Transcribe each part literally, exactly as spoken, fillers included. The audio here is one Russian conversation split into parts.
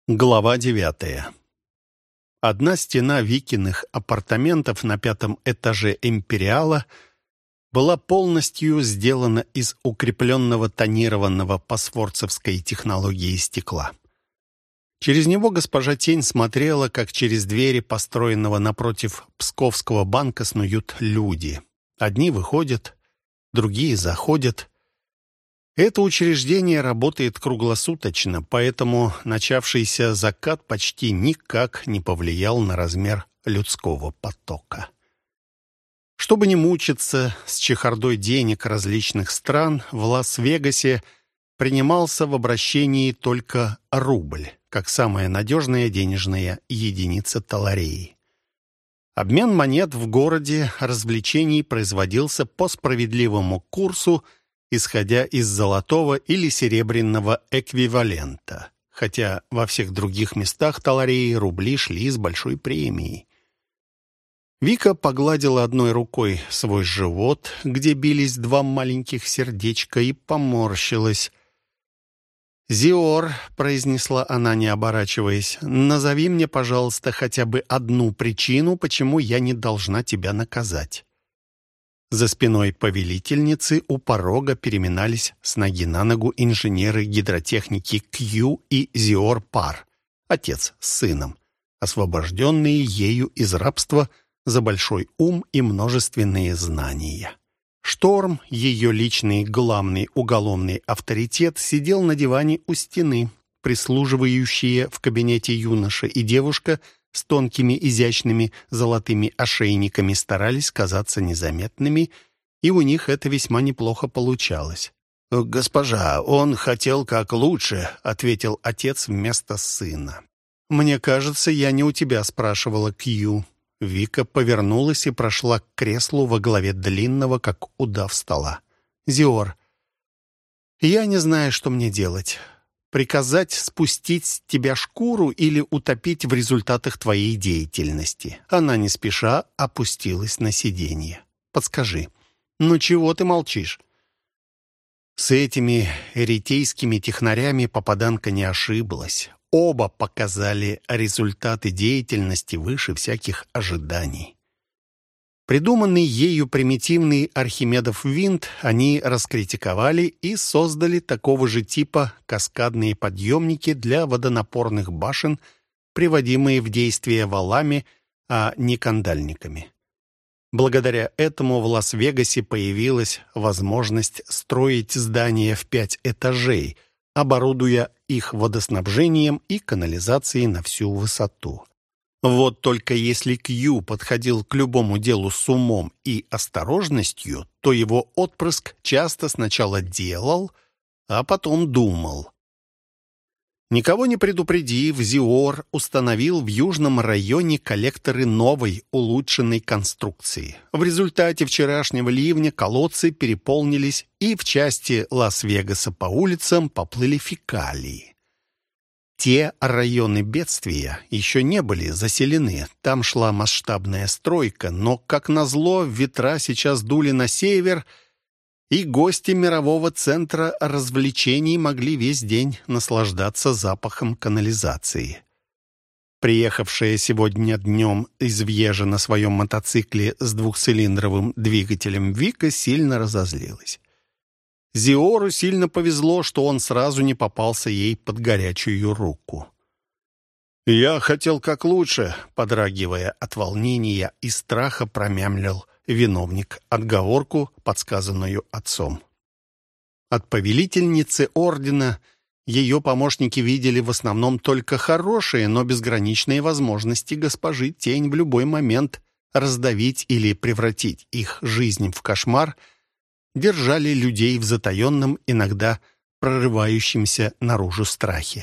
Глава девятая. Одна стена Викиных апартаментов на пятом этаже «Империала» была полностью сделана из укрепленного тонированного по сфорцевской технологии стекла. Через него госпожа Тень смотрела, как через двери построенного напротив Псковского банка снуют люди. Одни выходят, другие заходят. Это учреждение работает круглосуточно, поэтому начавшийся закат почти никак не повлиял на размер людского потока. Чтобы не мучиться с чехардой денег различных стран, в Лас-Вегасе принимался в обращении только рубль, как самая надежная денежная единица Талареи. Обмен монет в городе развлечений производился по справедливому курсу, исходя из золотого или серебряного эквивалента, хотя во всех других местах Талареи рубли шли с большой премией. Вика погладила одной рукой свой живот, где бились два маленьких сердечка, и поморщилась. «Зиор», — произнесла она, не оборачиваясь, — «назови мне, пожалуйста, хотя бы одну причину, почему я не должна тебя наказать». За спиной повелительницы у порога переминались с ноги на ногу инженеры гидротехники Кью и Зиор Пар, отец с сыном, освобожденные ею из рабства за большой ум и множественные знания. Шторм, ее личный главный уголовный авторитет, сидел на диване у стены. Прислуживающие в кабинете юноша и девушка с тонкими изящными золотыми ошейниками старались казаться незаметными, и у них это весьма неплохо получалось. «Госпожа, он хотел как лучше», — ответил отец вместо сына. «Мне кажется, я не у тебя спрашивала, Кью». Вика повернулась и прошла к креслу во главе длинного, как удав, стола. «Зиор, я не знаю, что мне делать. Приказать спустить с тебя шкуру или утопить в результатах твоей деятельности?» Она не спеша опустилась на сиденье. «Подскажи, ну чего ты молчишь?» С этими эритейскими технарями попаданка не ошиблась. Оба показали результаты деятельности выше всяких ожиданий. Придуманный ею примитивный Архимедов винт они раскритиковали и создали такого же типа каскадные подъемники для водонапорных башен, приводимые в действие валами, а не кандальниками. Благодаря этому в Лас-Вегасе появилась возможность строить здания в пять этажей, оборудуя их водоснабжением и канализацией на всю высоту. Вот только если Кью подходил к любому делу с умом и осторожностью, то его отпрыск часто сначала делал, а потом думал. Никого не предупредив, Зиор установил в южном районе коллекторы новой, улучшенной конструкции. В результате вчерашнего ливня колодцы переполнились, и в части Лас-Вегаса по улицам поплыли фекалии. Те районы бедствия еще не были заселены. Там шла масштабная стройка, но, как назло, ветра сейчас дули на север, и гости мирового центра развлечений могли весь день наслаждаться запахом канализации. Приехавшая сегодня днем из Вьежа на своем мотоцикле с двухцилиндровым двигателем Вика сильно разозлилась. Зиору сильно повезло, что он сразу не попался ей под горячую руку. «Я хотел как лучше», — подрагивая от волнения и страха, промямлил виновник отговорку, подсказанную отцом. От повелительницы ордена ее помощники видели в основном только хорошие, но безграничные возможности госпожи Тень в любой момент раздавить или превратить их жизнь в кошмар, держали людей в затаенном, иногда прорывающемся наружу страхе.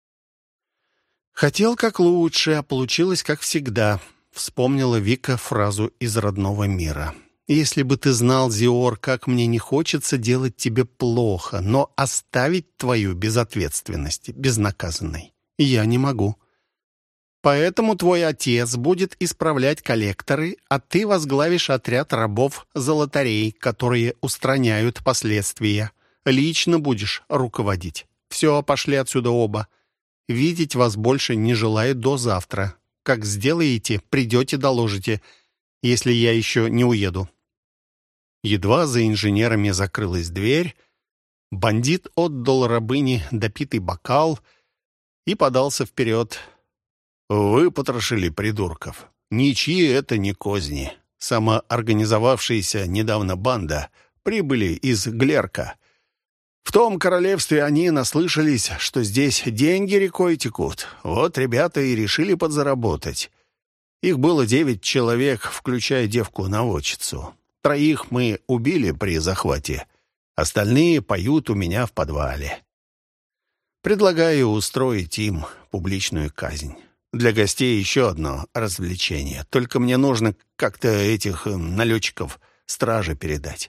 «Хотел как лучше, а получилось как всегда», — вспомнила Вика фразу из родного мира. «Если бы ты знал, Зиор, как мне не хочется делать тебе плохо, но оставить твою безответственность безнаказанной я не могу. Поэтому твой отец будет исправлять коллекторы, а ты возглавишь отряд рабов-золотарей, которые устраняют последствия. Лично будешь руководить. Все, пошли отсюда оба. Видеть вас больше не желаю до завтра. Как сделаете, придете, доложите, если я еще не уеду». Едва за инженерами закрылась дверь, бандит отдал рабыне допитый бокал и подался вперед. «Вы потрошили придурков. Ничьи это не козни. Самоорганизовавшаяся недавно банда прибыли из Глерка. В том королевстве они наслышались, что здесь деньги рекой текут. Вот ребята и решили подзаработать. Их было девять человек, включая девку-наводчицу. Троих мы убили при захвате. Остальные поют у меня в подвале. Предлагаю устроить им публичную казнь. Для гостей еще одно развлечение. Только мне нужно как-то этих э, налетчиков страже передать».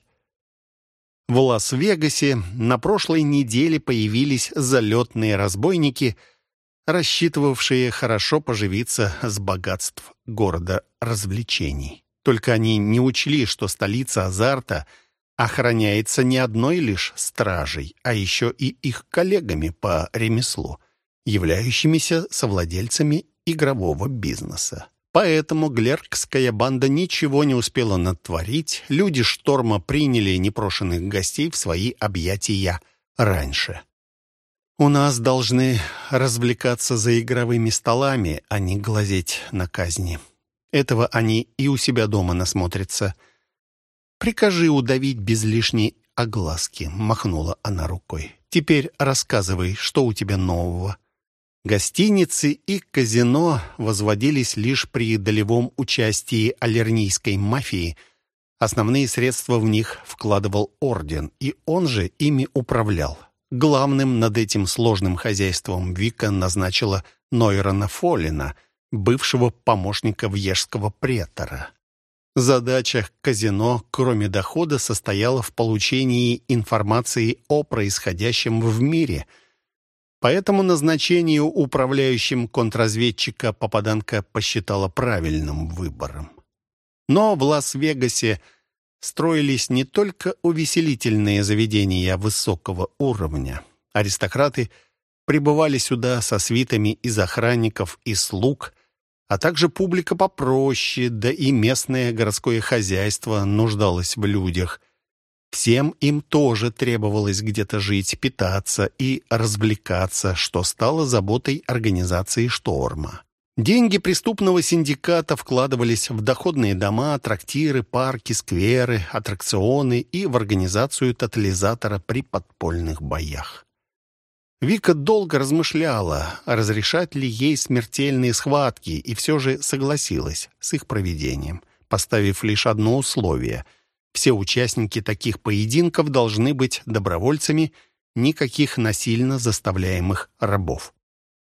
В Лас-Вегасе на прошлой неделе появились залетные разбойники, рассчитывавшие хорошо поживиться с богатств города развлечений. Только они не учли, что столица азарта охраняется не одной лишь стражей, а еще и их коллегами по ремеслу, являющимися совладельцами игрового бизнеса. Поэтому глеркская банда ничего не успела натворить, люди Шторма приняли непрошенных гостей в свои объятия раньше. «У нас должны развлекаться за игровыми столами, а не глазеть на казни. Этого они и у себя дома насмотрятся. Прикажи удавить без лишней огласки», — махнула она рукой. «Теперь рассказывай, что у тебя нового». Гостиницы и казино возводились лишь при долевом участии алернийской мафии. Основные средства в них вкладывал орден, и он же ими управлял. Главным над этим сложным хозяйством Вика назначила Нойрона Фоллина, бывшего помощника вьежского претора. Задача казино, кроме дохода, состояла в получении информации о происходящем в мире. Поэтому назначению управляющим контрразведчика попаданка посчитала правильным выбором. Но в Лас-Вегасе строились не только увеселительные заведения высокого уровня. Аристократы прибывали сюда со свитами из охранников и слуг, а также публика попроще, да и местное городское хозяйство нуждалось в людях. Всем им тоже требовалось где-то жить, питаться и развлекаться, что стало заботой организации «Шторма». Деньги преступного синдиката вкладывались в доходные дома, трактиры, парки, скверы, аттракционы и в организацию тотализатора при подпольных боях. Вика долго размышляла, разрешать ли ей смертельные схватки, и все же согласилась с их проведением, поставив лишь одно условие — все участники таких поединков должны быть добровольцами, никаких насильно заставляемых рабов.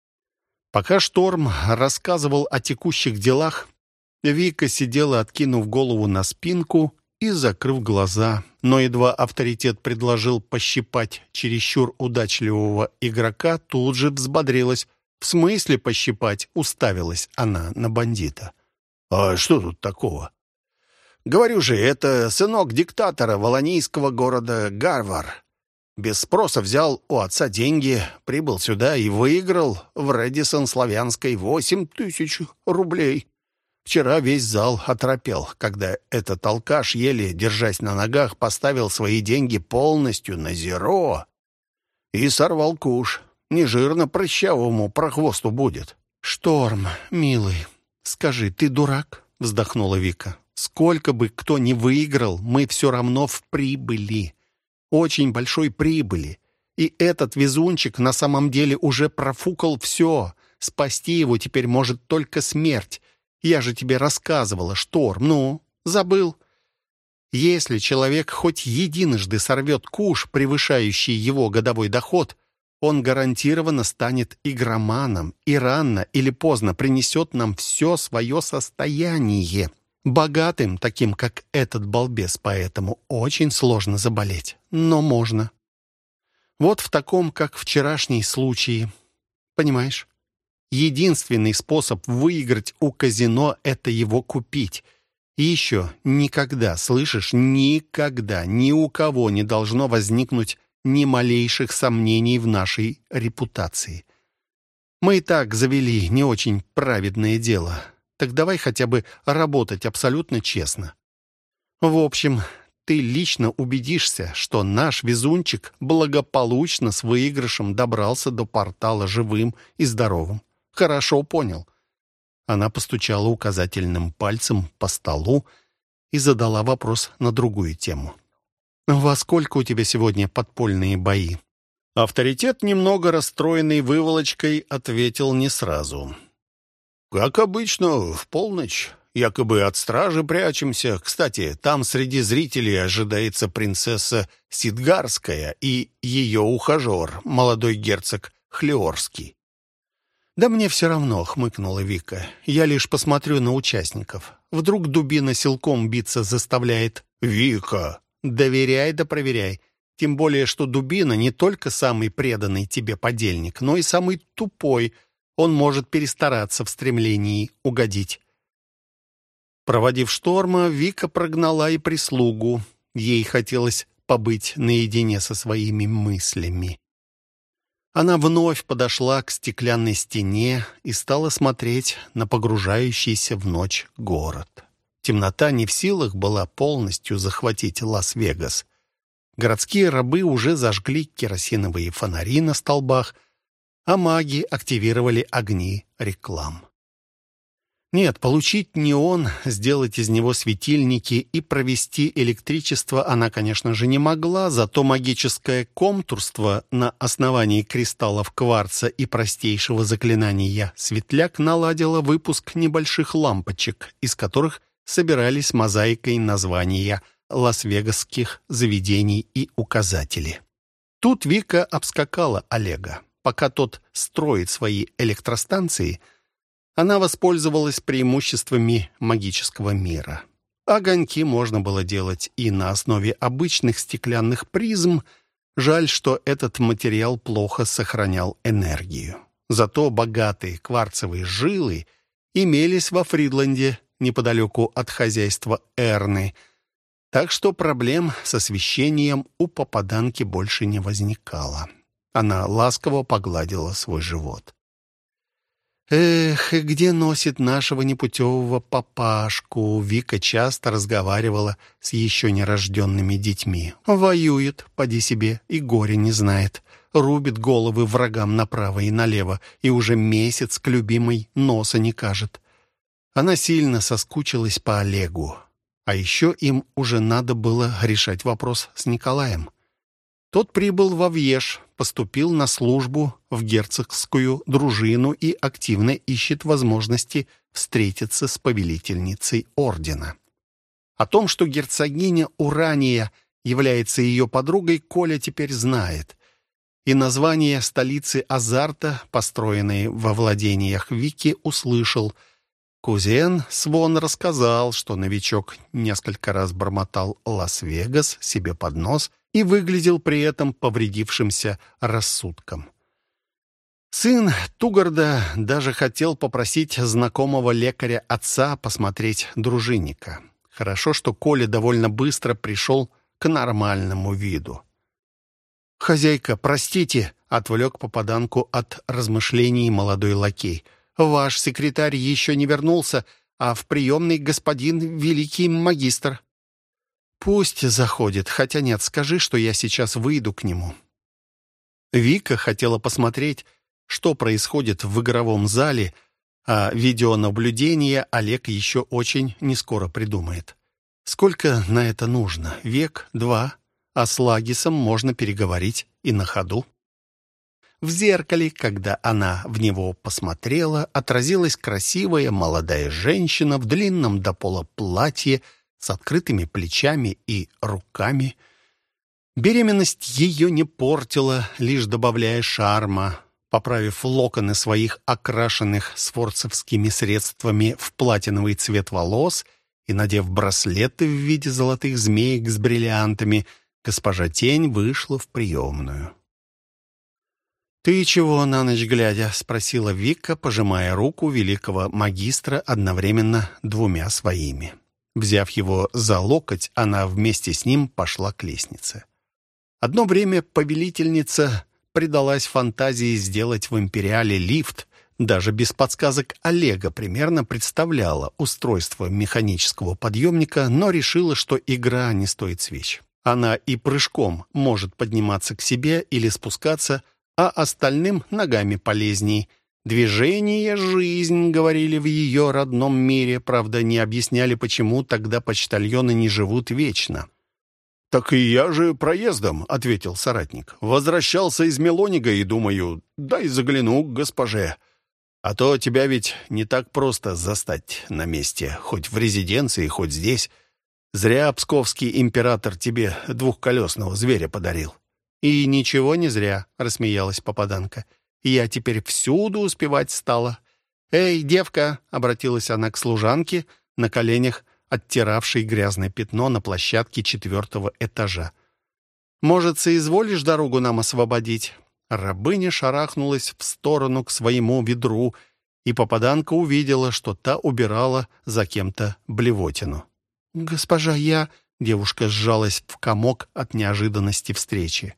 Пока Шторм рассказывал о текущих делах, Вика сидела, откинув голову на спинку и закрыв глаза. Но едва авторитет предложил пощипать чересчур удачливого игрока, тут же взбодрилась. «В смысле пощипать?» — уставилась она на бандита. «А что тут такого?» «Говорю же, это сынок диктатора волонийского города Гарвар. Без спроса взял у отца деньги, прибыл сюда и выиграл в Рэдисон Славянской восемь тысяч рублей. Вчера весь зал оторопел, когда этот алкаш, еле держась на ногах, поставил свои деньги полностью на зеро и сорвал куш. Нежирно прыщавому прохвосту будет». «Шторм, милый, скажи, ты дурак?» — вздохнула Вика. «Сколько бы кто ни выиграл, мы все равно в прибыли. Очень большой прибыли. И этот везунчик на самом деле уже профукал все. Спасти его теперь может только смерть. Я же тебе рассказывала, Шторм. Ну, забыл? Если человек хоть единожды сорвет куш, превышающий его годовой доход, он гарантированно станет игроманом и рано или поздно принесет нам все свое состояние. Богатым, таким как этот балбес, поэтому очень сложно заболеть, но можно. Вот в таком, как вчерашний случай. Понимаешь? Единственный способ выиграть у казино — это его купить. И еще никогда, слышишь, никогда ни у кого не должно возникнуть ни малейших сомнений в нашей репутации. Мы и так завели не очень праведное дело. Так давай хотя бы работать абсолютно честно. В общем, ты лично убедишься, что наш везунчик благополучно с выигрышем добрался до портала живым и здоровым. Хорошо понял?» Она постучала указательным пальцем по столу и задала вопрос на другую тему. «Во сколько у тебя сегодня подпольные бои?» Авторитет, немного расстроенный выволочкой, ответил не сразу. «Как обычно, в полночь. Якобы от стражи прячемся. Кстати, там среди зрителей ожидается принцесса Сидгарская и ее ухажер, молодой герцог Хлеорский». «Да мне все равно», — хмыкнула Вика. «Я лишь посмотрю на участников. Вдруг дубина силком биться заставляет». «Вика!» «Доверяй да проверяй. Тем более, что дубина не только самый преданный тебе подельник, но и самый тупой. Он может перестараться в стремлении угодить». Проводив Шторма, Вика прогнала и прислугу. Ей хотелось побыть наедине со своими мыслями. Она вновь подошла к стеклянной стене и стала смотреть на погружающийся в ночь город. Темнота не в силах была полностью захватить Лас-Вегас. Городские рабы уже зажгли керосиновые фонари на столбах, а маги активировали огни реклам. Нет, получить неон, сделать из него светильники и провести электричество она, конечно же, не могла, зато магическое комтурство на основании кристаллов кварца и простейшего заклинания «Светляк» наладило выпуск небольших лампочек, из которых собирались мозаикой названия лас-вегасских заведений и указатели. Тут Вика обскакала Олега. Пока тот строит свои электростанции, она воспользовалась преимуществами магического мира. Огоньки можно было делать и на основе обычных стеклянных призм. Жаль, что этот материал плохо сохранял энергию. Зато богатые кварцевые жилы имелись во Фридланде, неподалеку от хозяйства Эрны, так что проблем с освещением у попаданки больше не возникало. Она ласково погладила свой живот. «Эх, и где носит нашего непутевого папашку?» Вика часто разговаривала с еще нерожденными детьми. «Воюет, поди себе, и горя не знает. Рубит головы врагам направо и налево, и уже месяц к любимой носа не кажет». Она сильно соскучилась по Олегу. А еще им уже надо было решать вопрос с Николаем. Тот прибыл во Вьеж, поступил на службу в герцогскую дружину и активно ищет возможности встретиться с повелительницей ордена. О том, что герцогиня Урания является ее подругой, Коля теперь знает. И название столицы азарта, построенной во владениях Вики, услышал. Кузен Свон рассказал, что новичок несколько раз бормотал Лас-Вегас себе под нос и выглядел при этом повредившимся рассудком. Сын Тугарда даже хотел попросить знакомого лекаря отца посмотреть дружинника. Хорошо, что Коля довольно быстро пришел к нормальному виду. «Хозяйка, простите», — отвлек попаданку от размышлений молодой лакей. «Ваш секретарь еще не вернулся, а в приемной господин великий магистр». «Пусть заходит, хотя нет, скажи, что я сейчас выйду к нему». Вика хотела посмотреть, что происходит в игровом зале, а видеонаблюдение Олег еще очень нескоро придумает. Сколько на это нужно? Век, два, а с Лагисом можно переговорить и на ходу. В зеркале, когда она в него посмотрела, отразилась красивая молодая женщина в длинном до пола платье с открытыми плечами и руками. Беременность ее не портила, лишь добавляя шарма. Поправив локоны своих окрашенных сфорцевскими средствами в платиновый цвет волос и надев браслеты в виде золотых змеек с бриллиантами, госпожа Тень вышла в приемную. «Ты чего на ночь глядя?» — спросила Вика, пожимая руку великого магистра одновременно двумя своими. Взяв его за локоть, она вместе с ним пошла к лестнице. Одно время повелительница предалась фантазии сделать в Империале лифт Даже без подсказок Олега примерно представляла устройство механического подъемника, но решила, что игра не стоит свеч. Она и прыжком может подниматься к себе или спускаться, а остальным ногами полезней. «Движение — жизнь», — говорили в ее родном мире, правда, не объясняли, почему тогда почтальоны не живут вечно. «Так и я же проездом», — ответил соратник. «Возвращался из Мелонига и думаю, дай загляну к госпоже. А то тебя ведь не так просто застать на месте, хоть в резиденции, хоть здесь. Зря псковский император тебе двухколесного зверя подарил». «И ничего не зря», — рассмеялась попаданка. «Я теперь всюду успевать стала». «Эй, девка!» — обратилась она к служанке, на коленях оттиравшей грязное пятно на площадке четвертого этажа. «Может, соизволишь дорогу нам освободить?» Рабыня шарахнулась в сторону к своему ведру, и попаданка увидела, что та убирала за кем-то блевотину. «Госпожа, я...» — девушка сжалась в комок от неожиданности встречи.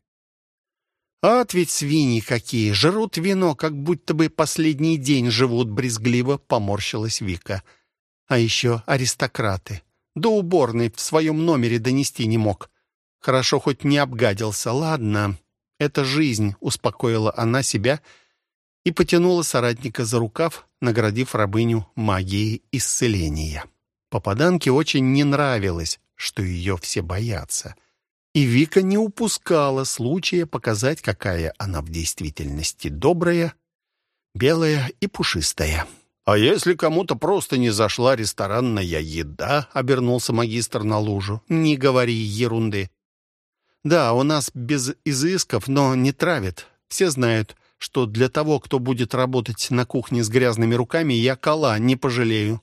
«Ат ведь свиньи какие! Жрут вино, как будто бы последний день живут», — брезгливо поморщилась Вика. «А еще аристократы. До уборной в своем номере донести не мог. Хорошо, хоть не обгадился. Ладно, это жизнь», — успокоила она себя и потянула соратника за рукав, наградив рабыню магией исцеления. Попаданке очень не нравилось, что ее все боятся. И Вика не упускала случая показать, какая она в действительности добрая, белая и пушистая. «А если кому-то просто не зашла ресторанная еда?» — обернулся магистр на лужу. «Не говори ерунды. Да, у нас без изысков, но не травят. Все знают, что для того, кто будет работать на кухне с грязными руками, я кола не пожалею».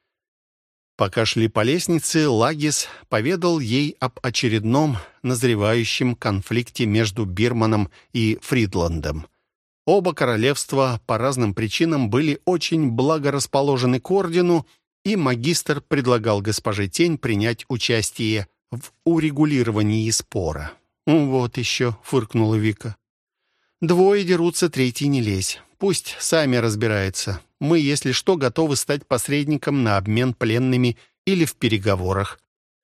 Пока шли по лестнице, Лагис поведал ей об очередном назревающем конфликте между Бирманом и Фридландом. Оба королевства по разным причинам были очень благорасположены к ордену, и магистр предлагал госпоже Тень принять участие в урегулировании спора. «Вот еще», — фыркнула Вика. «Двое дерутся, третий не лезь. Пусть сами разбираются. Мы, если что, готовы стать посредником на обмен пленными или в переговорах.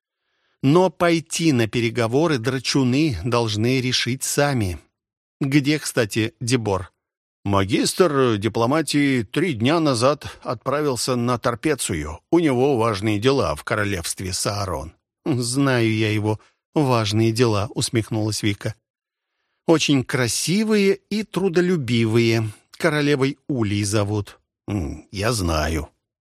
Но пойти на переговоры драчуны должны решить сами. Где, кстати, Дебор?» «Магистр дипломатии три дня назад отправился на Торпецию. У него важные дела в королевстве Саарон». «Знаю я его важные дела», — усмехнулась Вика. «Очень красивые и трудолюбивые. Королевой Улей зовут». «Я знаю».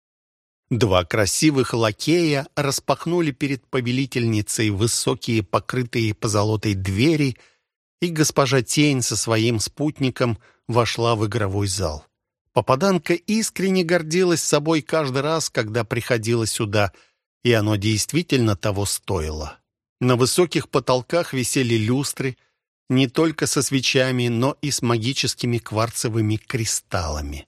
Два красивых лакея распахнули перед повелительницей высокие, покрытые позолотой двери, и госпожа Тень со своим спутником вошла в игровой зал. Попаданка искренне гордилась собой каждый раз, когда приходила сюда, и оно действительно того стоило. На высоких потолках висели люстры, не только со свечами, но и с магическими кварцевыми кристаллами.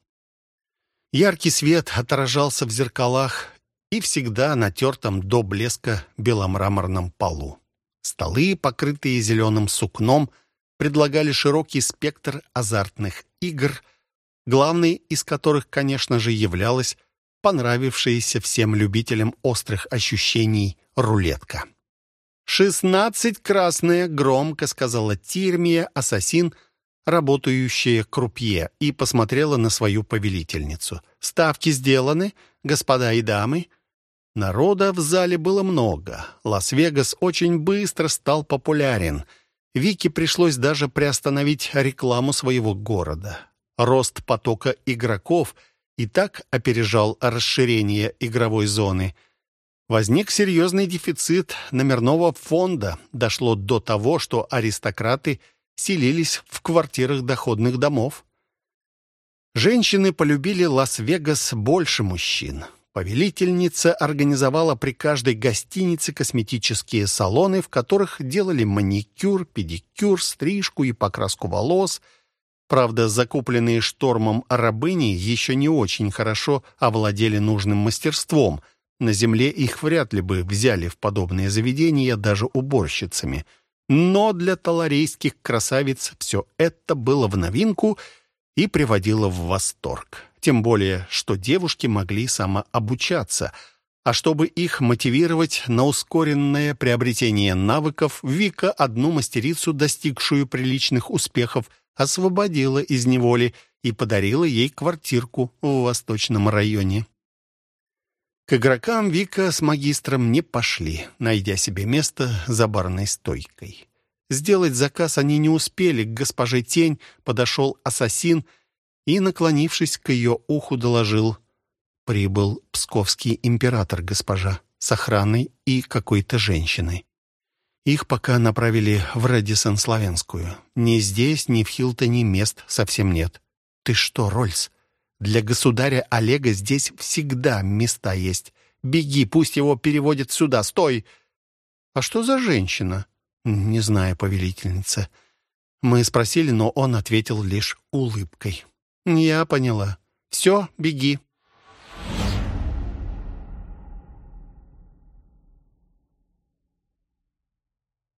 Яркий свет отражался в зеркалах и всегда на тертом до блеска беломраморном полу. Столы, покрытые зеленым сукном, предлагали широкий спектр азартных игр, главной из которых, конечно же, являлась понравившаяся всем любителям острых ощущений рулетка. «Шестнадцать красная», — громко сказала Тирмия, ассасин, работающая крупье, и посмотрела на свою повелительницу. «Ставки сделаны, господа и дамы». Народа в зале было много. Лас-Вегас очень быстро стал популярен. Вике пришлось даже приостановить рекламу своего города. Рост потока игроков и так опережал расширение игровой зоны. Возник серьезный дефицит номерного фонда. Дошло до того, что аристократы селились в квартирах доходных домов. Женщины полюбили Лас-Вегас больше мужчин. Повелительница организовала при каждой гостинице косметические салоны, в которых делали маникюр, педикюр, стрижку и покраску волос. Правда, закупленные штормом рабыни еще не очень хорошо овладели нужным мастерством. На земле их вряд ли бы взяли в подобные заведения даже уборщицами. Но для таларейских красавиц все это было в новинку и приводило в восторг. тем более, что девушки могли самообучаться. А чтобы их мотивировать на ускоренное приобретение навыков, Вика одну мастерицу, достигшую приличных успехов, освободила из неволи и подарила ей квартирку в Восточном районе. К игрокам Вика с магистром не пошли, найдя себе место за барной стойкой. Сделать заказ они не успели. К госпоже Тень подошел ассасин и, наклонившись к ее уху, доложил: «Прибыл псковский император, госпожа, с охраной и какой-то женщиной. Их пока направили в Рэдисон-Славянскую. Ни здесь, ни в Хилтоне мест совсем нет». «Ты что, Рольс? Для государя Олега здесь всегда места есть. Беги, пусть его переводят сюда. Стой!» «А что за женщина?» «Не знаю, повелительница». Мы спросили, но он ответил лишь улыбкой. «Я поняла. Все, беги».